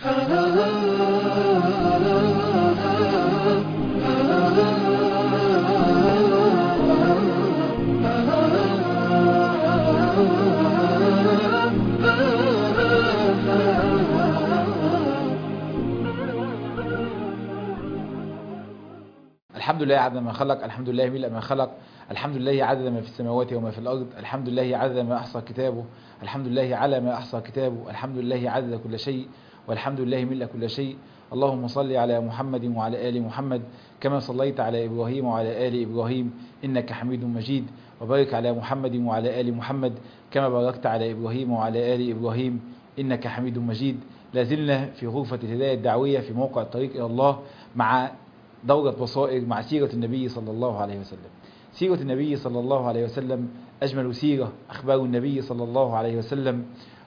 الحمد لله عدد ما خلق، الحمد لله ملء ما خلق، الحمد لله عدد ما في السماوات وما في الأرض، الحمد لله عدد ما أحصى كتابه، الحمد لله على ما أحصى كتابه، الحمد لله عدد كل شيء، والحمد لله ملء كل شيء. اللهم صل على محمد وعلى آل محمد كما صليت على إبراهيم وعلى آل إبراهيم إنك حميد مجيد، وبارك على محمد وعلى آل محمد كما باركت على إبراهيم وعلى آل إبراهيم إنك حميد مجيد. لازلنا في غرفة الهداية الدعوية في موقع الطريق إلى الله مع دورة بصائر مع سيرة النبي صلى الله عليه وسلم. سيرة النبي صلى الله عليه وسلم أجمل سيرة، أخبار النبي صلى الله عليه وسلم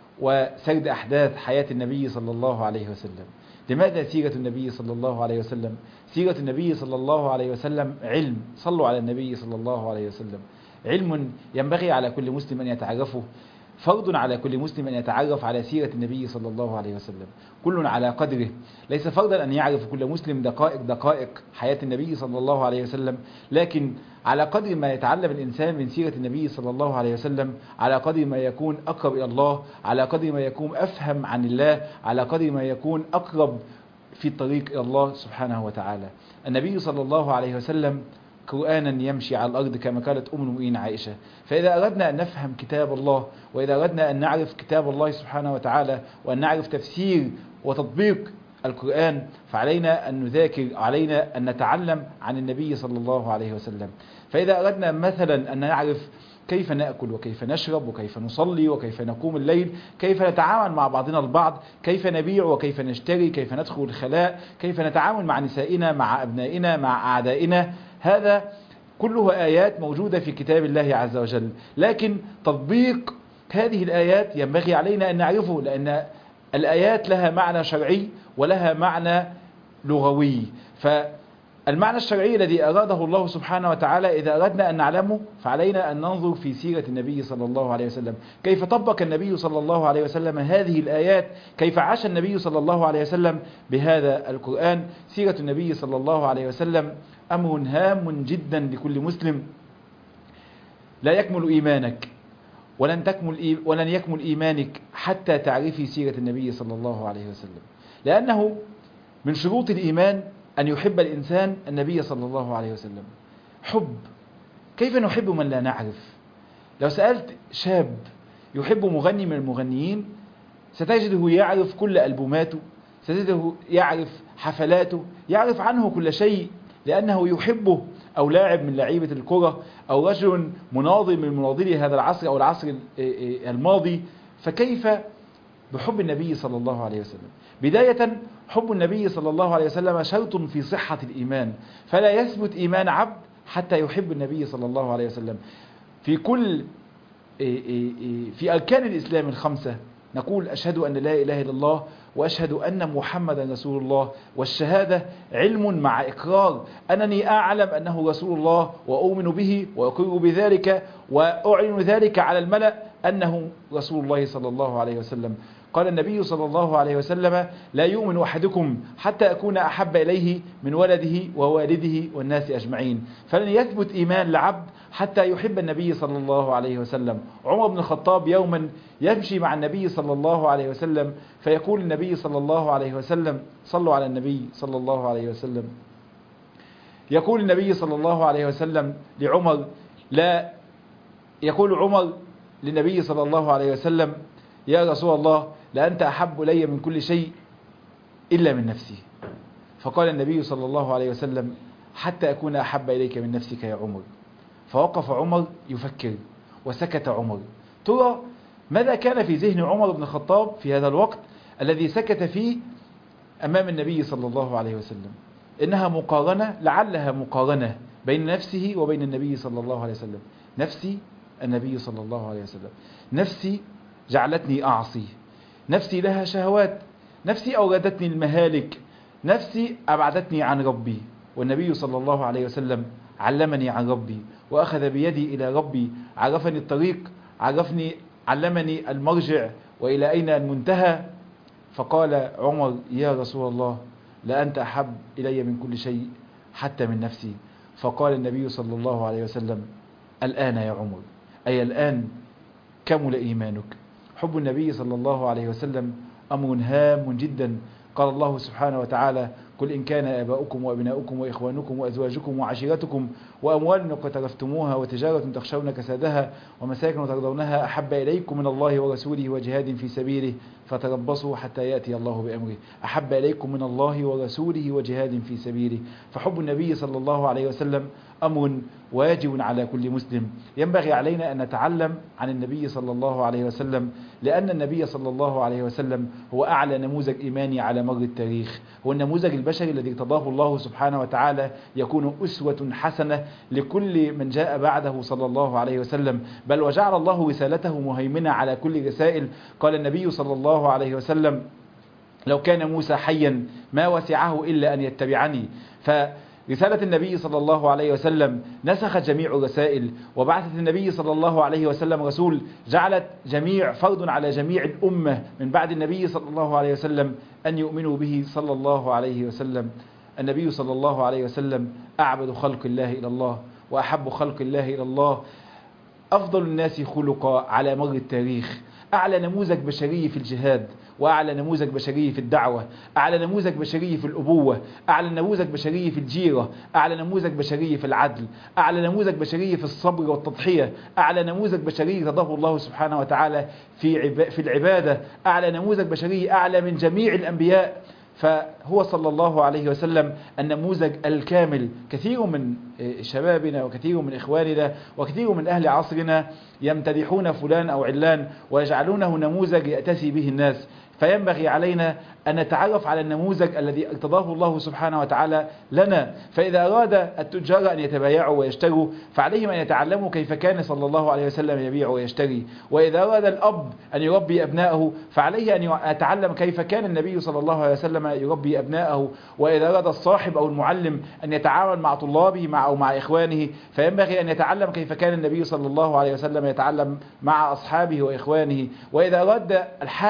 وسرد أحداث حياة النبي صلى الله عليه وسلم. لماذا سيرة النبي صلى الله عليه وسلم؟ سيرة النبي صلى الله عليه وسلم علم، صلوا على النبي صلى الله عليه وسلم، علم ينبغي على كل مسلم أن يتعرفه، فرض على كل مسلم أن يتعرف على سيرة النبي صلى الله عليه وسلم، كل على قدره. ليس فرضا أن يعرف كل مسلم دقائق حياة النبي صلى الله عليه وسلم، لكن على قدر ما يتعلم الإنسان من سيرة النبي صلى الله عليه وسلم، على قدر ما يكون أقرب إلى الله، على قدر ما يكون أفهم عن الله، على قدر ما يكون أقرب في الطريق إلى الله سبحانه وتعالى. النبي صلى الله عليه وسلم قرآنا يمشي على الأرض كما قالت أم المؤمنين عائشة. فإذا أردنا أن نفهم كتاب الله، وإذا أردنا أن نعرف كتاب الله سبحانه وتعالى، وأن نعرف تفسير وتطبيق القرآن، فعلينا أن نذاكر، علينا أن نتعلم عن النبي صلى الله عليه وسلم. فإذا أردنا مثلا أن نعرف كيف نأكل وكيف نشرب وكيف نصلي وكيف نقوم الليل، كيف نتعامل مع بعضنا البعض، كيف نبيع وكيف نشتري، كيف ندخل الخلاء، كيف نتعامل مع نسائنا، مع أبنائنا، مع أعدائنا، هذا كله آيات موجودة في كتاب الله عز وجل. لكن تطبيق هذه الآيات ينبغي علينا أن نعرفه، لأن الآيات لها معنى شرعي ولها معنى لغوي. فالمعنى الشرعي الذي أراده الله سبحانه وتعالى إذا أردنا أن نعلمه، فعلينا أن ننظر في سيرة النبي صلى الله عليه وسلم، كيف طبق النبي صلى الله عليه وسلم هذه الآيات، كيف عاش النبي صلى الله عليه وسلم بهذا القرآن. سيرة النبي صلى الله عليه وسلم أمر هام جدا لكل مسلم. لا يكمل إيمانك ولن يكمل إيمانك حتى تعرفي سيرة النبي صلى الله عليه وسلم، لأنه من شروط الإيمان أن يحب الإنسان النبي صلى الله عليه وسلم. حب، كيف نحب من لا نعرف؟ لو سألت شاب يحب مغني من المغنيين، ستجده يعرف كل ألبوماته، ستجده يعرف حفلاته، يعرف عنه كل شيء لأنه يحبه، أو لاعب من لعيبة الكرة، أو رجل مناضل من مناضلي هذا العصر أو العصر الماضي. فكيف بحب النبي صلى الله عليه وسلم؟ بداية، حب النبي صلى الله عليه وسلم شرط في صحة الإيمان، فلا يثبت إيمان عبد حتى يحب النبي صلى الله عليه وسلم. في أركان الإسلام الخمسة نقول أشهد أن لا إله إلا الله وأشهد أن محمدا رسول الله، والشهادة علم مع إقرار أنني أعلم أنه رسول الله وأؤمن به وأقر بذلك وأعلن ذلك على الملأ أنه رسول الله صلى الله عليه وسلم. قال النبي صلى الله عليه وسلم: لا يؤمن أحدكم حتى أكون أحب إليه من ولده ووالده والناس أجمعين. فلن يثبت إيمان لعبد حتى يحب النبي صلى الله عليه وسلم. عمر بن الخطاب يوما يمشي مع النبي صلى الله عليه وسلم، فيقول النبي صلى الله عليه وسلم: صلوا على النبي صلى الله عليه وسلم. يقول النبي صلى الله عليه وسلم لعمر، يقول عمر للنبي صلى الله عليه وسلم: يا رسول الله، لأنت أحب إلي من كل شيء إلا من نفسي. فقال النبي صلى الله عليه وسلم: حتى أكون أحب إليك من نفسك يا عمر. فوقف عمر يفكر وسكت عمر. ترى ماذا كان في ذهن عمر بن الخطاب في هذا الوقت الذي سكت فيه أمام النبي صلى الله عليه وسلم؟ إنها مقارنة، لعلها مقارنة بين نفسه وبين النبي صلى الله عليه وسلم. نفسي النبي صلى الله عليه وسلم، نفسي جعلتني أعصي، نفسي لها شهوات، نفسي أوردتني المهالك، نفسي أبعدتني عن ربي، والنبي صلى الله عليه وسلم علمني عن ربي وأخذ بيدي إلى ربي، عرفني الطريق، علمني المرجع وإلى أين المنتهى. فقال عمر: يا رسول الله، لأنت أحب إلي من كل شيء حتى من نفسي. فقال النبي صلى الله عليه وسلم: الآن يا عمر، أي الآن كمل إيمانك. حب النبي صلى الله عليه وسلم أمر هام جدا. قال الله سبحانه وتعالى: قل إن كان آباؤكم وأبناؤكم وإخوانكم وأزواجكم وعشيرتكم وأموال اقترفتموها وتجارة تخشون كسادها ومساكن ترضونها أحب إليكم من الله ورسوله وجهاد في سبيله فتربصوا حتى يأتي الله بأمره. أحب إليكم من الله ورسوله وجهاد في سبيله. فحب النبي صلى الله عليه وسلم أمر واجب على كل مسلم. ينبغي علينا أن نتعلم عن النبي صلى الله عليه وسلم، لأن النبي صلى الله عليه وسلم هو أعلى نموذج إيماني على مر التاريخ، هو النموذج البشري الذي ارتضاه الله سبحانه وتعالى يكون أسوة حسنة لكل من جاء بعده صلى الله عليه وسلم. بل وجعل الله رسالته مهيمنة على كل رسائل. قال النبي صلى الله عليه وسلم: لو كان موسى حيا ما وسعه إلا أن يتبعني. فرسالة النبي صلى الله عليه وسلم نسخت جميع الرسائل، وبعثت النبي صلى الله عليه وسلم رسول جعلت فرض على جميع الأمة من بعد النبي صلى الله عليه وسلم أن يؤمنوا به صلى الله عليه وسلم. النبي صلى الله عليه وسلم أعبد خلق الله إلى الله وأحب خلق الله إلى الله، أفضل الناس خلقا على مر التاريخ، أعلى نموذج بشري في الجهاد، وأعلى نموذج بشري في الدعوة، أعلى نموذج بشري في الأبوة، أعلى نموذج بشري في الجيرة، أعلى نموذج بشري في العدل، أعلى نموذج بشري في الصبر والتضحية، أعلى نموذج بشري رضاه الله سبحانه وتعالى في العبادة، أعلى نموذج بشري أعلى من جميع الأنبياء. فهو صلى الله عليه وسلم النموذج الكامل. كثير من شبابنا وكثير من إخواننا وكثير من أهل عصرنا يمتدحون فلان أو علان ويجعلونه نموذج يأتسي به الناس، فينبغي علينا أن نتعرف على النموذج الذي ارتضاه الله سبحانه وتعالى لنا. فإذا أراد التجار أن يتبايعوا ويشتروا فعليهم أن يتعلموا كيف كان صلى الله عليه وسلم يبيع ويشتري. وإذا أراد الأب أن يربي أبنائه فعليه أن يتعلم كيف كان النبي صلى الله عليه وسلم يربي أبنائه. وإذا أراد الصاحب أو المعلم أن يتعامل مع طلابه أو مع إخوانه فينبغي أن يتعلم كيف كان النبي صلى الله عليه وسلم يتعلم مع أصحابه وإخوانه. وإذا أراد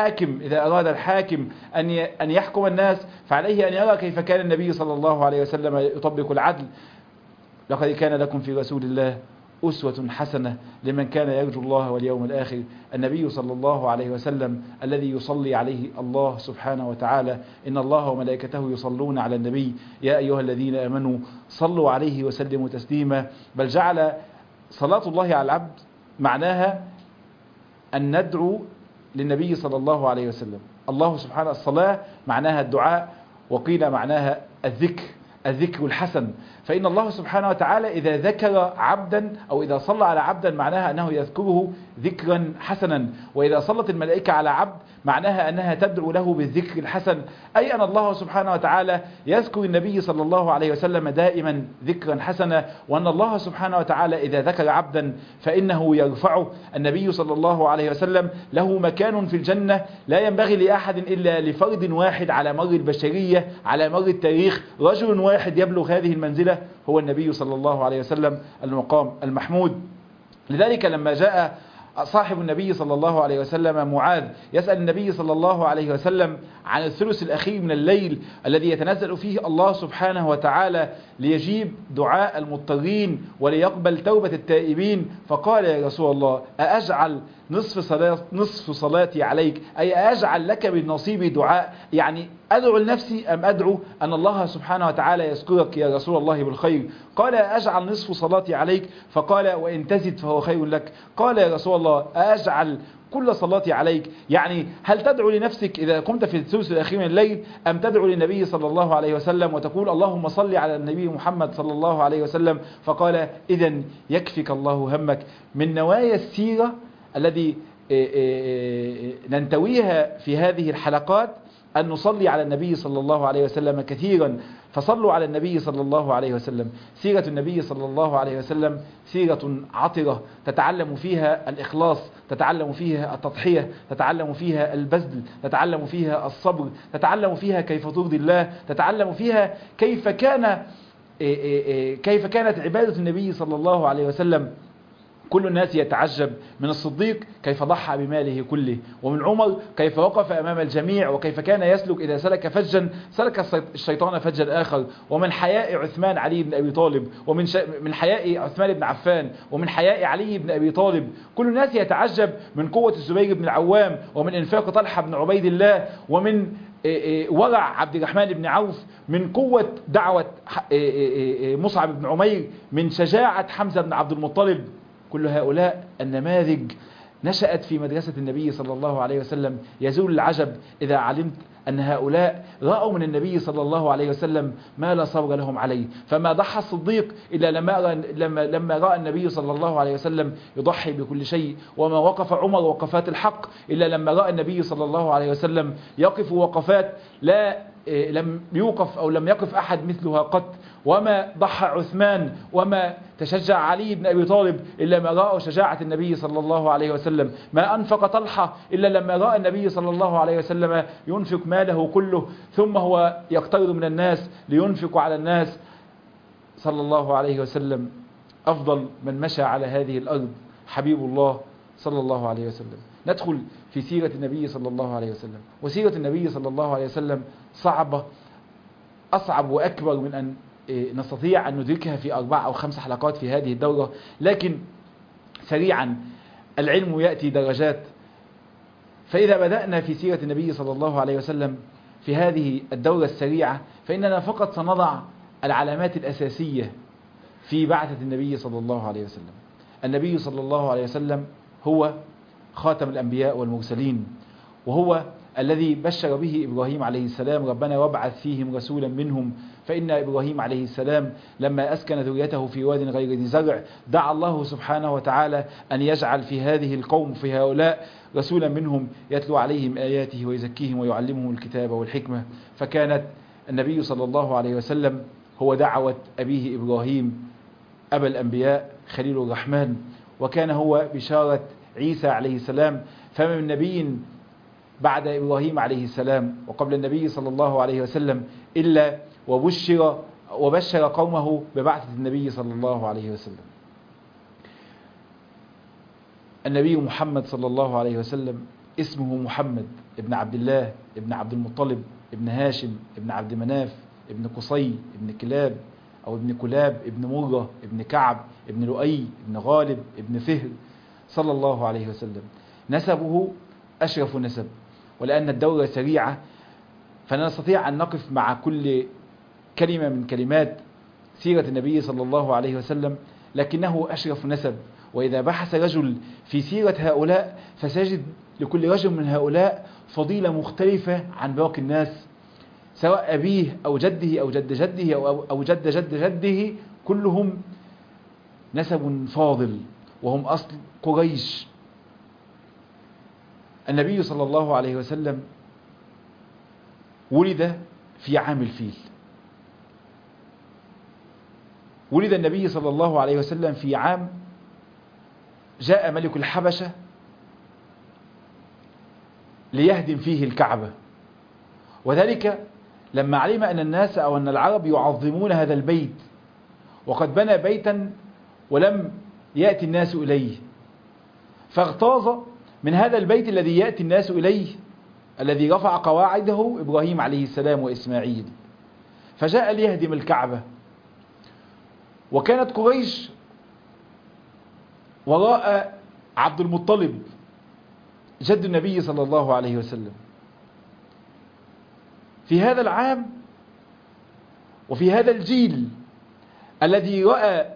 الحاكم أن يحكم الناس فعليه أن يرى كيف كان النبي صلى الله عليه وسلم يطبق العدل. لقد كان لكم في رسول الله أسوة حسنة لمن كان يرجو الله واليوم الآخر. النبي صلى الله عليه وسلم الذي يصلي عليه الله سبحانه وتعالى: إن الله وملائكته يصلون على النبي يا أيها الذين آمنوا صلوا عليه وسلموا تسليما. بل جعل صلاة الله على العبد معناها أن ندعو للنبي صلى الله عليه وسلم. الله سبحانه الصلاة معناها الدعاء، وقيل معناها الذكر الحسن. فإن الله سبحانه وتعالى إذا ذكر عبدا أو إذا صلى على عبدا معناها أنه يذكره ذكرا حسنا، وإذا صلت الملائكة على عبد معناها أنها تدعو له بالذكر الحسن، أي أن الله سبحانه وتعالى يذكر النبي صلى الله عليه وسلم دائما ذكرا حسنا، وأن الله سبحانه وتعالى إذا ذكر عبدا فإنه يرفعه. النبي صلى الله عليه وسلم له مكان في الجنة لا ينبغي لأحد إلا لفرد واحد على مر البشرية على مر التاريخ، رجل واحد يبلغ هذه المنزلة هو النبي صلى الله عليه وسلم، المقام المحمود. لذلك لما جاء صاحب النبي صلى الله عليه وسلم معاذ يسأل النبي صلى الله عليه وسلم عن الثلث الأخير من الليل الذي يتنزل فيه الله سبحانه وتعالى ليجيب دعاء المضطرين وليقبل توبة التائبين، فقال: يا رسول الله، أأجعل نصف صلاتي عليك، أي أجعل لك بالنصيب دعاء، يعني أدعو لنفسي أم أدعو أن الله سبحانه وتعالى يذكرك يا رسول الله بالخير؟ قال: أجعل نصف صلاتي عليك. فقال: وإن تزد فهو خير لك. قال: يا رسول الله، أجعل كل صلاتي عليك؟ يعني هل تدعو لنفسك إذا قمت في الثلث الأخير من الليل أم تدعو للنبي صلى الله عليه وسلم وتقول اللهم صل على النبي محمد صلى الله عليه وسلم؟ فقال: إذن يكفك الله همك. من نوايا السيرة الذي ننتويها في هذه الحلقات أن نصلي على النبي صلى الله عليه وسلم كثيرا، فصلوا على النبي صلى الله عليه وسلم. سيرة النبي صلى الله عليه وسلم سيرة عطرة تتعلم فيها الإخلاص، تتعلم فيها التضحية، تتعلم فيها البذل، تتعلم فيها الصبر، تتعلم فيها كيف ترضي الله، تتعلم فيها كيف كانت عبادة النبي صلى الله عليه وسلم كل الناس يتعجب من الصديق كيف ضحى بماله كله، ومن عمر كيف وقف أمام الجميع، وكيف كان يسلك إذا سلك فجا سلك الشيطان فجا آخر، ومن حياء عثمان علي بن أبي طالب، ومن من حياء عثمان بن عفان، ومن حياء علي بن أبي طالب. كل الناس يتعجب من قوة الزبير بن العوام، ومن إنفاق طلحة بن عبيد الله، ومن ورع عبد الرحمن بن عوف، من قوة دعوة مصعب بن عمير، من شجاعة حمزة بن عبد المطلب. كل هؤلاء النماذج نشأت في مدرسة النبي صلى الله عليه وسلم. يزول العجب إذا علمت أن هؤلاء رأوا من النبي صلى الله عليه وسلم ما لا صبر لهم عليه. فما ضحى الصديق إلا لما رأى النبي صلى الله عليه وسلم يضحي بكل شيء، وما وقف عمر وقفات الحق إلا لما رأى النبي صلى الله عليه وسلم يقف وقفات لم يوقف أو لم يقف أحد مثلها قط، وما ضحى عثمان وما تشجع علي بن أبي طالب إلا ما رأوا شجاعة النبي صلى الله عليه وسلم، ما أنفق طلحة إلا لما رأى النبي صلى الله عليه وسلم ينفق ماله كله، ثم هو يقترض من الناس لينفق على الناس. صلى الله عليه وسلم أفضل من مشى على هذه الأرض حبيب الله صلى الله عليه وسلم. ندخل في سيرة النبي صلى الله عليه وسلم. وسيرة النبي صلى الله عليه وسلم صعبة، أصعب وأكبر من أن نستطيع أن ندركها في 4 أو 5 حلقات في هذه الدورة، لكن سريعا العلم يأتي درجات. فإذا بدأنا في سيرة النبي صلى الله عليه وسلم في هذه الدورة السريعة، فإننا فقط سنضع العلامات الأساسية في بعثة النبي صلى الله عليه وسلم. النبي صلى الله عليه وسلم هو خاتم الأنبياء والمرسلين، وهو الذي بشر به إبراهيم عليه السلام: ربنا وابعث فيهم رسولا منهم. فإن إبراهيم عليه السلام لما أسكن ذريته في واد غير ذي زرع دعا الله سبحانه وتعالى أن يجعل في هذه القوم في هؤلاء رسولا منهم يتلو عليهم آياته ويزكيهم ويعلمهم الكتاب والحكمة. فكانت النبي صلى الله عليه وسلم هو دعوة أبيه إبراهيم أبا الأنبياء خليل الرحمن، وكان هو بشارة عيسى عليه السلام. فما من نبي بعد إبراهيم عليه السلام وقبل النبي صلى الله عليه وسلم إلا وبشر قومه ببعثة النبي صلى الله عليه وسلم. النبي محمد صلى الله عليه وسلم اسمه محمد ابن عبد الله ابن عبد المطلب ابن هاشم ابن عبد مناف ابن قصي ابن كلاب أو ابن كلاب ابن مرة ابن كعب ابن لؤي ابن غالب ابن فهر صلى الله عليه وسلم. نسبه أشرف نسب، ولأن الدورة سريعة فلا نستطيع أن نقف مع كل كلمة من كلمات سيرة النبي صلى الله عليه وسلم، لكنه أشرف نسب. وإذا بحث رجل في سيرة هؤلاء فسيجد لكل رجل من هؤلاء فضيلة مختلفة عن باقي الناس، سواء أبيه أو جده أو جد جده أو جد جد جده، كلهم نسب فاضل وهم أصل قريش. النبي صلى الله عليه وسلم ولد في عام الفيل. ولد النبي صلى الله عليه وسلم في عام جاء ملك الحبشة ليهدم فيه الكعبة، وذلك لما علم أن الناس أو أن العرب يعظمون هذا البيت، وقد بنى بيتا ولم يأتي الناس إليه، فاغتاظ من هذا البيت الذي يأتي الناس إليه الذي رفع قواعده إبراهيم عليه السلام وإسماعيل، فجاء ليهدم الكعبة. وكانت قريش وراء عبد المطلب جد النبي صلى الله عليه وسلم. في هذا العام وفي هذا الجيل الذي رأى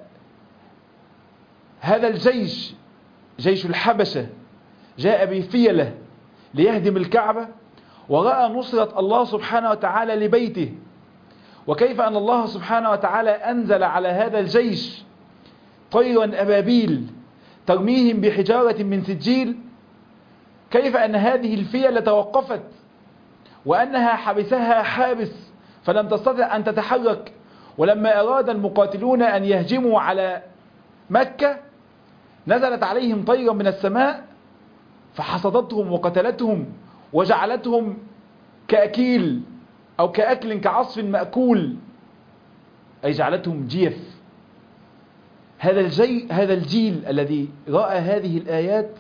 هذا الجيش، جيش الحبشة، جاء بفيلة ليهدم الكعبة، ورأى نصرة الله سبحانه وتعالى لبيته، وكيف أن الله سبحانه وتعالى أنزل على هذا الجيش طيرا أبابيل ترميهم بحجارة من سجيل، كيف أن هذه الفيلة توقفت وأنها حبسها حابس فلم تستطع أن تتحرك. ولما أراد المقاتلون أن يهجموا على مكة نزلت عليهم طيرا من السماء فحصدتهم وقتلتهم وجعلتهم كأكيل أو كأكل كعصف مأكول، أي جعلتهم جيف. هذا الجيل الذي رأى هذه الآيات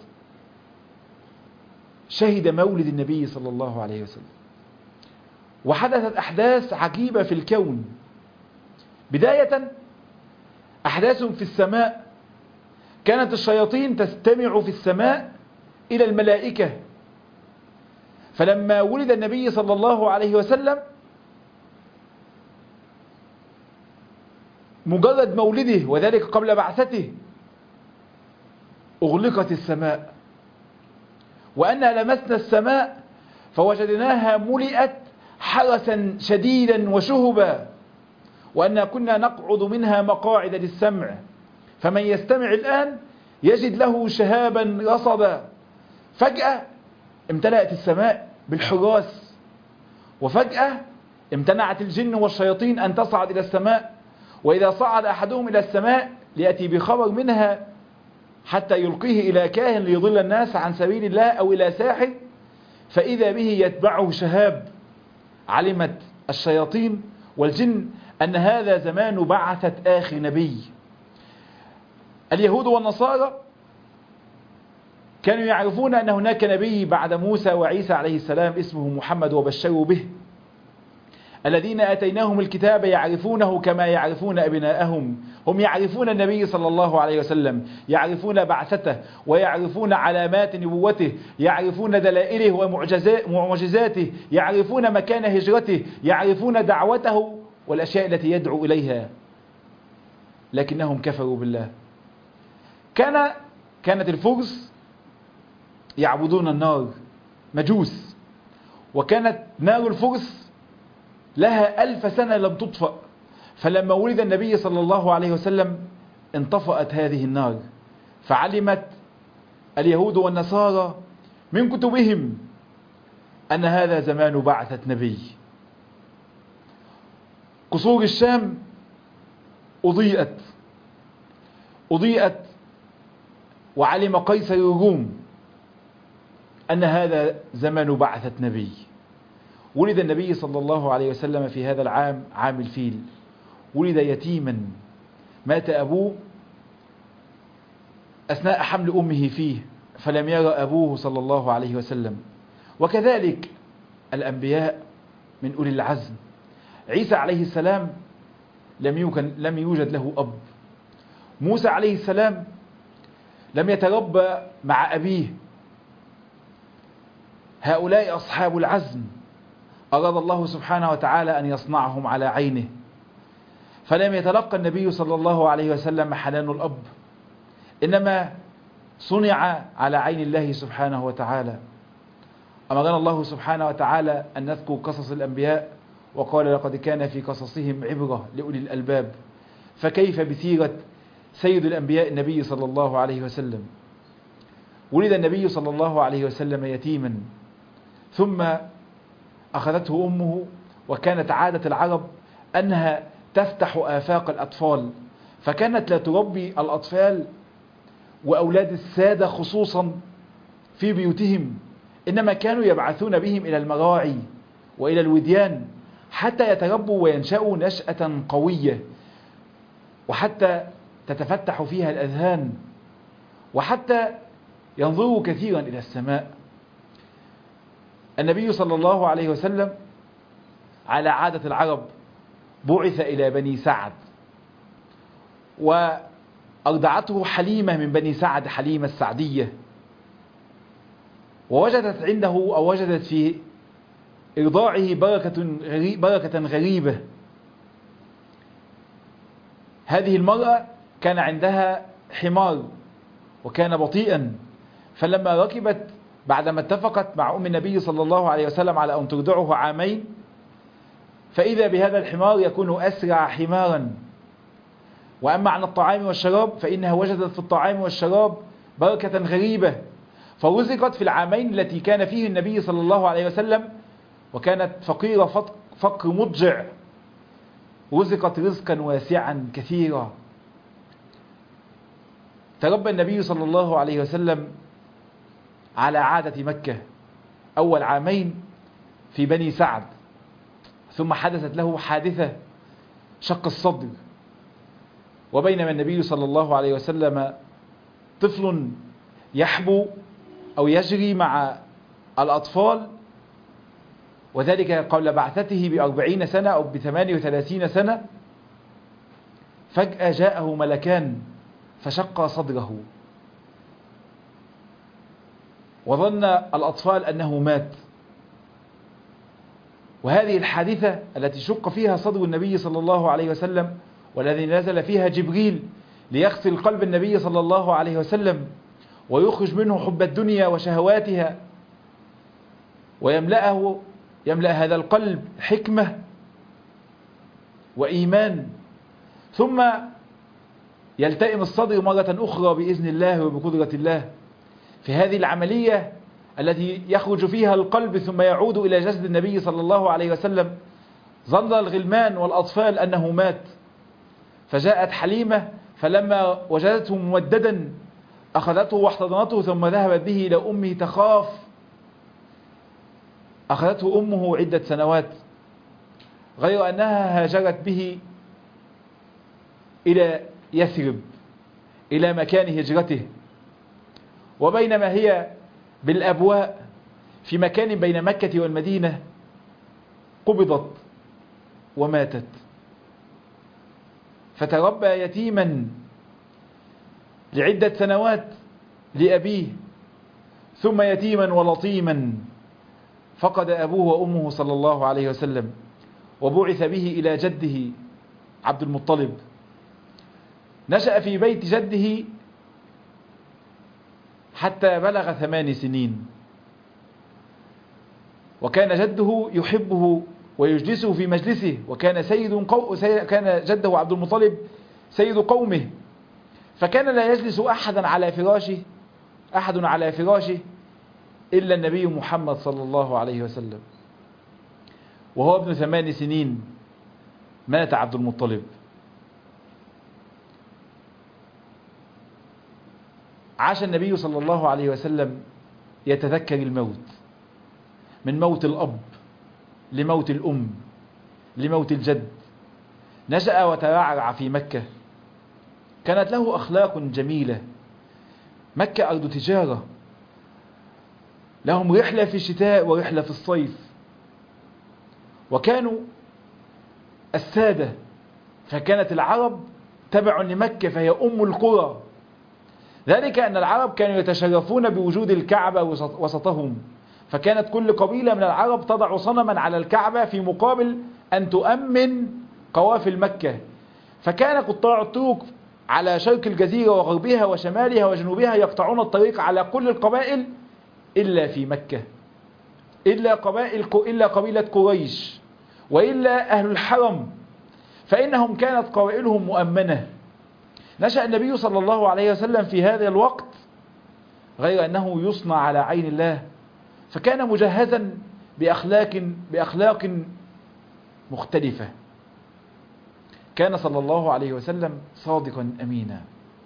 شهد مولد النبي صلى الله عليه وسلم، وحدثت أحداث عجيبة في الكون. بداية أحداث في السماء، كانت الشياطين تستمع في السماء إلى الملائكة، فلما ولد النبي صلى الله عليه وسلم مجرد مولده وذلك قبل بعثته أغلقت السماء، وأنا لمسنا السماء فوجدناها ملئت حرسا شديدا وشهبا، وأنا كنا نقعد منها مقاعد للسمع، فمن يستمع الآن يجد له شهابا رصدا. فجأة امتلأت السماء بالحراس، وفجأة امتنعت الجن والشياطين أن تصعد إلى السماء، وإذا صعد أحدهم إلى السماء ليأتي بخبر منها حتى يلقيه إلى كاهن ليضل الناس عن سبيل الله أو إلى ساحر، فإذا به يتبعه شهاب. علمت الشياطين والجن أن هذا زمان بعثة آخر نبي. اليهود والنصارى كانوا يعرفون أن هناك نبي بعد موسى وعيسى عليه السلام اسمه محمد وبشروا به. الذين آتيناهم الكتاب يعرفونه كما يعرفون أبناءهم. هم يعرفون النبي صلى الله عليه وسلم، يعرفون بعثته ويعرفون علامات نبوته، يعرفون دلائله ومعجزاته، يعرفون مكان هجرته، يعرفون دعوته والأشياء التي يدعو إليها، لكنهم كفروا بالله. كانت الفرس يعبدون النار، مجوس، وكانت نار الفرس لها 1000 سنة لم تطفأ، فلما ولد النبي صلى الله عليه وسلم انطفأت هذه النار، فعلمت اليهود والنصارى من كتبهم أن هذا زمان بعثة نبي. قصور الشام أضيئت، وعلم قيصر الروم أن هذا زمان بعثة نبي. ولد النبي صلى الله عليه وسلم في هذا العام، عام الفيل، ولد يتيما، مات أبوه أثناء حمل أمه فيه، فلم يرى أبوه صلى الله عليه وسلم. وكذلك الأنبياء من أولي العزم. عيسى عليه السلام لم يوجد له أب. موسى عليه السلام لم يتربى مع أبيه. هؤلاء أصحاب العزم أراد الله سبحانه وتعالى أن يصنعهم على عينه، فلم يتلقى النبي صلى الله عليه وسلم حنان الأب، إنما صنع على عين الله سبحانه وتعالى. أمرنا الله سبحانه وتعالى أن نذكر قصص الأنبياء، وقال لقد كان في قصصهم عبرة لأولي الألباب. فكيف بسيرة سيد الأنبياء النبي صلى الله عليه وسلم؟ ولد النبي صلى الله عليه وسلم يتيما، ثم أخذته أمه، وكانت عادة العرب أنها تفتح آفاق الأطفال، فكانت لا تربي الأطفال وأولاد السادة خصوصا في بيوتهم، إنما كانوا يبعثون بهم إلى المراعي وإلى الوديان حتى يتربوا وينشأوا نشأة قوية، وحتى تتفتح فيها الأذهان، وحتى ينظروا كثيرا إلى السماء. النبي صلى الله عليه وسلم على عادة العرب بعث إلى بني سعد، وأرضعته حليمة من بني سعد، حليمة السعدية، ووجدت عنده أو وجدت في إرضاعه بركة غريبة. هذه المرأة كان عندها حمار وكان بطيئا، فلما ركبت بعدما اتفقت مع أم النبي صلى الله عليه وسلم على أن ترضعه عامين، فإذا بهذا الحمار يكون أسرع حمارا. وأما عن الطعام والشراب فإنها وجدت في الطعام والشراب بركة غريبة، فرزقت في العامين التي كان فيه النبي صلى الله عليه وسلم، وكانت فقيرة فقر مضجع، رزقت رزقا واسعا كثيرا. تربى النبي صلى الله عليه وسلم على عادة مكة أول عامين في بني سعد، ثم حدثت له حادثة شق الصدر، وبينما النبي صلى الله عليه وسلم طفل يحبو أو يجري مع الأطفال، وذلك قبل بعثته ب40 سنة أو ب38 سنة، فجأة جاءه ملكان فشق صدره، وظن الأطفال أنه مات. وهذه الحادثة التي شق فيها صدر النبي صلى الله عليه وسلم، والذي نزل فيها جبريل ليغسل قلب النبي صلى الله عليه وسلم ويخرج منه حب الدنيا وشهواتها، يملأ هذا القلب حكمة وإيمان، ثم يلتئم الصدر مرة أخرى بإذن الله وبقدرة الله. في هذه العملية التي يخرج فيها القلب ثم يعود إلى جسد النبي صلى الله عليه وسلم، ظن الغلمان والأطفال أنه مات، فجاءت حليمة فلما وجدته ممددا أخذته واحتضنته ثم ذهبت به إلى أمه تخاف. أخذته أمه عدة سنوات، غير أنها هاجرت به إلى يثرب، إلى مكان هجرته. وبينما هي بالأبواء في مكان بين مكة والمدينة قبضت وماتت، فتربى يتيما لعدة سنوات لأبيه، ثم يتيما ولطيما فقد أبوه وأمه صلى الله عليه وسلم، وبعث به إلى جده عبد المطلب. نشأ في بيت جده حتى بلغ 8 سنين، وكان جده يحبه ويجلسه في مجلسه، وكان كان جده عبد المطلب سيد قومه، فكان لا يجلس أحد على فراشه إلا النبي محمد صلى الله عليه وسلم. وهو ابن 8 سنين مات عبد المطلب. عاش النبي صلى الله عليه وسلم يتذكر الموت، من موت الأب لموت الأم لموت الجد. نشأ وترعرع في مكة، كانت له أخلاق جميلة. مكة أرض تجارة، لهم رحلة في الشتاء ورحلة في الصيف، وكانوا السادة، فكانت العرب تبع لمكة فهي أم القرى. ذلك أن العرب كانوا يتشرفون بوجود الكعبة وسطهم، فكانت كل قبيلة من العرب تضع صنما على الكعبة في مقابل أن تؤمن قوافل مكة. فكان قطاع الطرق على شرق الجزيرة وغربها وشمالها وجنوبها يقطعون الطريق على كل القبائل إلا في مكة، إلا قبيلة قريش وإلا أهل الحرم، فإنهم كانت قبائلهم مؤمنة. نشأ النبي صلى الله عليه وسلم في هذا الوقت، غير أنه يصنع على عين الله، فكان مجهزا بأخلاق مختلفة. كان صلى الله عليه وسلم صادقا أمينا.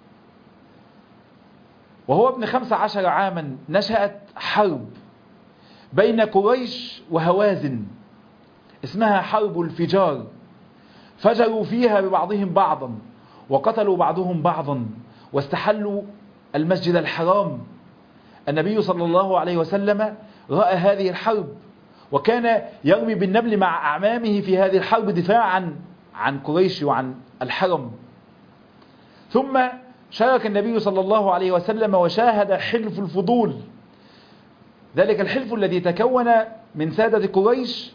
وهو ابن 15 عاما نشأت حرب بين قريش وهوازن اسمها حرب الفجار، فجروا فيها ببعضهم بعضا وقتلوا بعضهم بعضا واستحلوا المسجد الحرام. النبي صلى الله عليه وسلم رأى هذه الحرب، وكان يرمي بالنبل مع أعمامه في هذه الحرب دفاعا عن قريش وعن الحرم. ثم شارك النبي صلى الله عليه وسلم وشاهد حلف الفضول، ذلك الحلف الذي تكون من سادة قريش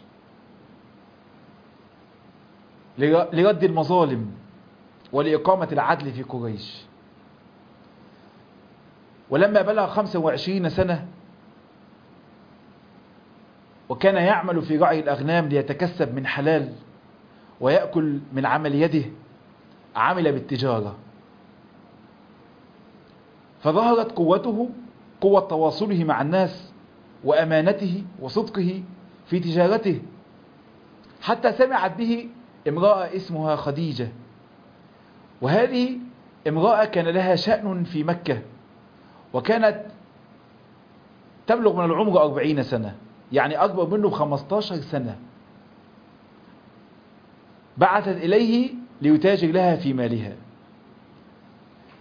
لرد المظالم ولإقامة العدل في قريش. ولما بلغ 25 سنة وكان يعمل في رعي الأغنام ليتكسب من حلال ويأكل من عمل يده، عمل بالتجارة، فظهرت قوته، قوة تواصله مع الناس وأمانته وصدقه في تجارته، حتى سمعت به امرأة اسمها خديجة. وهذه امرأة كان لها شأن في مكة، وكانت تبلغ من العمر 40 سنة، يعني أكبر منه ب15 سنة. بعثت إليه ليتاجر لها في مالها،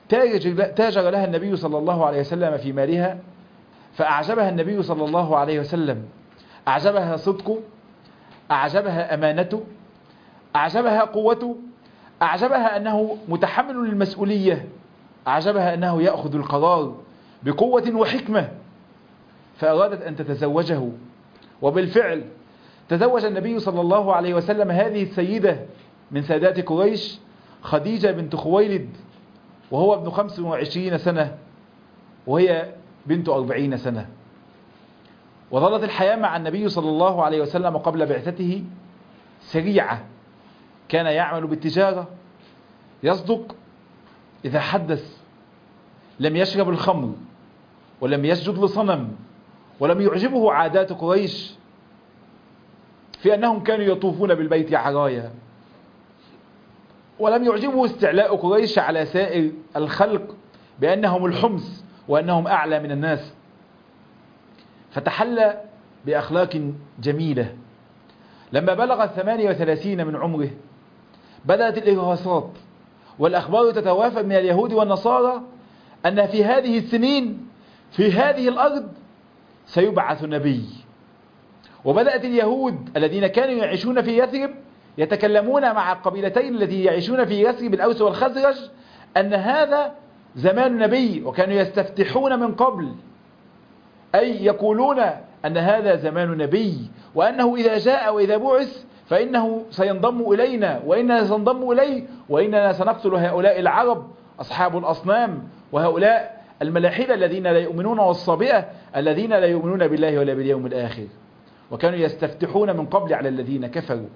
تاجر لها النبي صلى الله عليه وسلم في مالها، فأعجبها النبي صلى الله عليه وسلم، أعجبها صدقه، أعجبها أمانته، أعجبها قوته، أعجبها أنه متحمل للمسؤولية، أعجبها أنه يأخذ القرار بقوة وحكمة، فأرادت أن تتزوجه. وبالفعل تزوج النبي صلى الله عليه وسلم هذه السيدة من سادات قريش، خديجة بنت خويلد، وهو ابن 25 سنة وهي بنت 40 سنة. وظلت الحياة مع النبي صلى الله عليه وسلم قبل بعثته سريعة. كان يعمل بالتجارة، يصدق إذا حدث، لم يشرب الخمر، ولم يسجد لصنم، ولم يعجبه عادات قريش في أنهم كانوا يطوفون بالبيت عرايا، ولم يعجبه استعلاء قريش على سائر الخلق بأنهم الحمس وأنهم أعلى من الناس. فتحلى بأخلاق جميلة. لما بلغ 38 من عمره بدأت الإرهاصات والأخبار تتوافد من اليهود والنصارى أن في هذه السنين في هذه الأرض سيبعث نبي. وبدأت اليهود الذين كانوا يعيشون في يثرب يتكلمون مع القبيلتين التي يعيشون في يثرب، الأوس والخزرج، أن هذا زمان نبي، وكانوا يستفتحون من قبل، أي يقولون أن هذا زمان نبي، وأنه إذا جاء وإذا بعث فإنه سينضم إلينا، وإننا سنضم إليه، وإننا سنقتل هؤلاء العرب أصحاب الأصنام، وهؤلاء الملاحدة الذين لا يؤمنون، والصابئة الذين لا يؤمنون بالله ولا باليوم الآخر. وكانوا يستفتحون من قبل على الذين كفروا.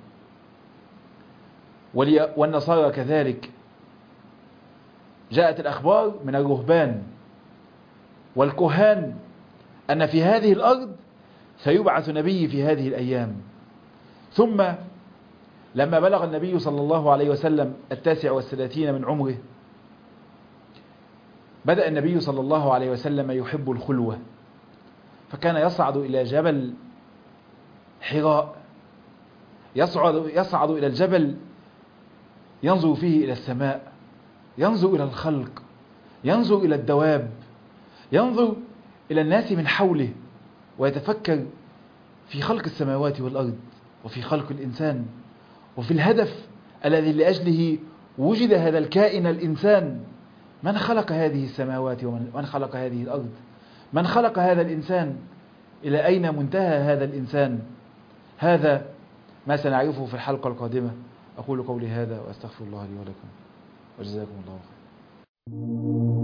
والنصارى كذلك. جاءت الأخبار من الرهبان والكهان أن في هذه الأرض سيبعث نبي في هذه الأيام. ثم لما بلغ النبي صلى الله عليه وسلم 39 من عمره بدأ النبي صلى الله عليه وسلم يحب الخلوة، فكان يصعد إلى جبل حراء، يصعد إلى الجبل ينظر فيه إلى السماء، ينظر إلى الخلق، ينظر إلى الدواب، ينظر إلى الناس من حوله، ويتفكر في خلق السماوات والأرض، وفي خلق الإنسان، وفي الهدف الذي لأجله وجد هذا الكائن الإنسان. من خلق هذه السماوات ومن خلق هذه الأرض؟ من خلق هذا الإنسان؟ إلى أين منتهى هذا الإنسان؟ هذا ما سنعرفه في الحلقة القادمة. أقول قولي هذا وأستغفر الله لي ولكم، وجزاكم الله خيرا.